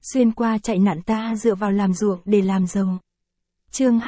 xuyên qua chạy nạn ta dựa vào làm ruộng để làm giàu. Chương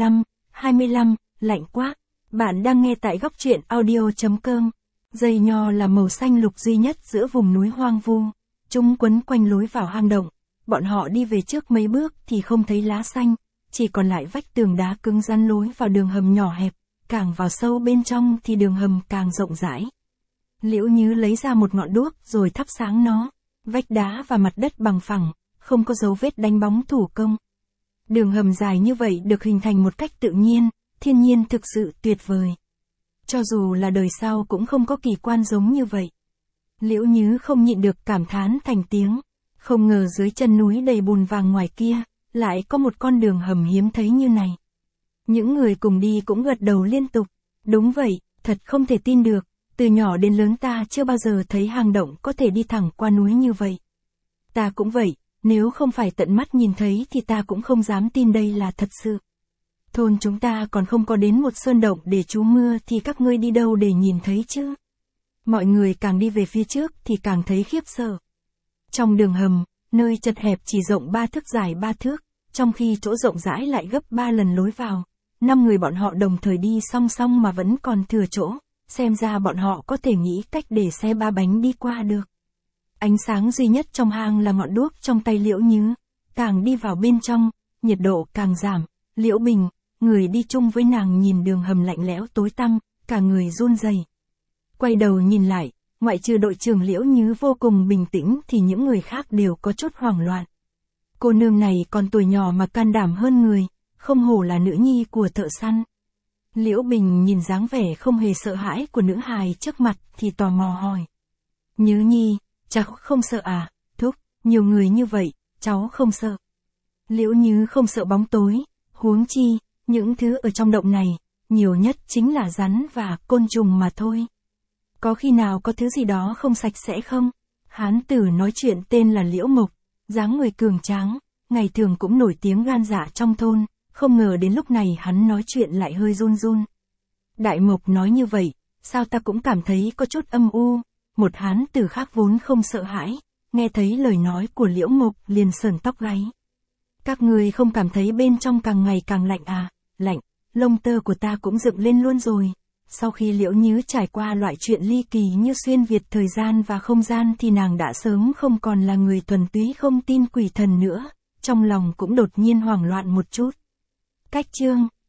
25, lạnh quá. Bạn đang nghe tại góc truyện audio.com. Dây nho là màu xanh lục duy nhất giữa vùng núi hoang vu. Chúng quấn quanh lối vào hang động. Bọn họ đi về trước mấy bước thì không thấy lá xanh, chỉ còn lại vách tường đá cứng rắn lối vào đường hầm nhỏ hẹp. Càng vào sâu bên trong thì đường hầm càng rộng rãi. Liễu Nhứ lấy ra một ngọn đuốc rồi thắp sáng nó. Vách đá và mặt đất bằng phẳng, không có dấu vết đánh bóng thủ công. Đường hầm dài như vậy được hình thành một cách tự nhiên, thiên nhiên thực sự tuyệt vời. Cho dù là đời sau cũng không có kỳ quan giống như vậy. Liễu Nhứ không nhịn được cảm thán thành tiếng. Không ngờ dưới chân núi đầy bùn vàng ngoài kia, lại có một con đường hầm hiếm thấy như này. Những người cùng đi cũng gật đầu liên tục. Đúng vậy, thật không thể tin được. Từ nhỏ đến lớn ta chưa bao giờ thấy hang động có thể đi thẳng qua núi như vậy. Ta cũng vậy, nếu không phải tận mắt nhìn thấy thì ta cũng không dám tin đây là thật sự. Thôn chúng ta còn không có đến một sơn động để trú mưa thì các ngươi đi đâu để nhìn thấy chứ? Mọi người càng đi về phía trước thì càng thấy khiếp sợ. Trong đường hầm, nơi chật hẹp chỉ rộng 3 thước dài 3 thước, trong khi chỗ rộng rãi lại gấp 3 lần lối vào. 5 người bọn họ đồng thời đi song song mà vẫn còn thừa chỗ. Xem ra bọn họ có thể nghĩ cách để xe ba bánh đi qua được. Ánh sáng duy nhất trong hang là ngọn đuốc trong tay Liễu Nhứ. Càng đi vào bên trong, nhiệt độ càng giảm. Liễu Bình, người đi chung với nàng nhìn đường hầm lạnh lẽo tối tăm, cả người run rẩy. Quay đầu nhìn lại, ngoại trừ đội trưởng Liễu Nhứ vô cùng bình tĩnh thì những người khác đều có chút hoảng loạn. Cô nương này còn tuổi nhỏ mà can đảm hơn người, không hổ là nữ nhi của thợ săn. Liễu Bình nhìn dáng vẻ không hề sợ hãi của nữ hài trước mặt thì tò mò hỏi. Nhứ nhi, cháu không sợ à? Thúc, nhiều người như vậy, cháu không sợ. Liễu Nhứ không sợ bóng tối, huống chi, những thứ ở trong động này, nhiều nhất chính là rắn và côn trùng mà thôi. Có khi nào có thứ gì đó không sạch sẽ không? Hán tử nói chuyện tên là Liễu Mộc, dáng người cường tráng, ngày thường cũng nổi tiếng gan dạ trong thôn. Không ngờ đến lúc này hắn nói chuyện lại hơi run run. Đại Mộc nói như vậy, sao ta cũng cảm thấy có chút âm u. Một hán tử khác vốn không sợ hãi, nghe thấy lời nói của Liễu Mộc liền sởn tóc gáy. Các người không cảm thấy bên trong càng ngày càng lạnh à? Lạnh, lông tơ của ta cũng dựng lên luôn rồi. Sau khi Liễu Nhứ trải qua loại chuyện ly kỳ như xuyên việt thời gian và không gian thì nàng đã sớm không còn là người thuần túy không tin quỷ thần nữa, trong lòng cũng đột nhiên hoảng loạn một chút. Cách chương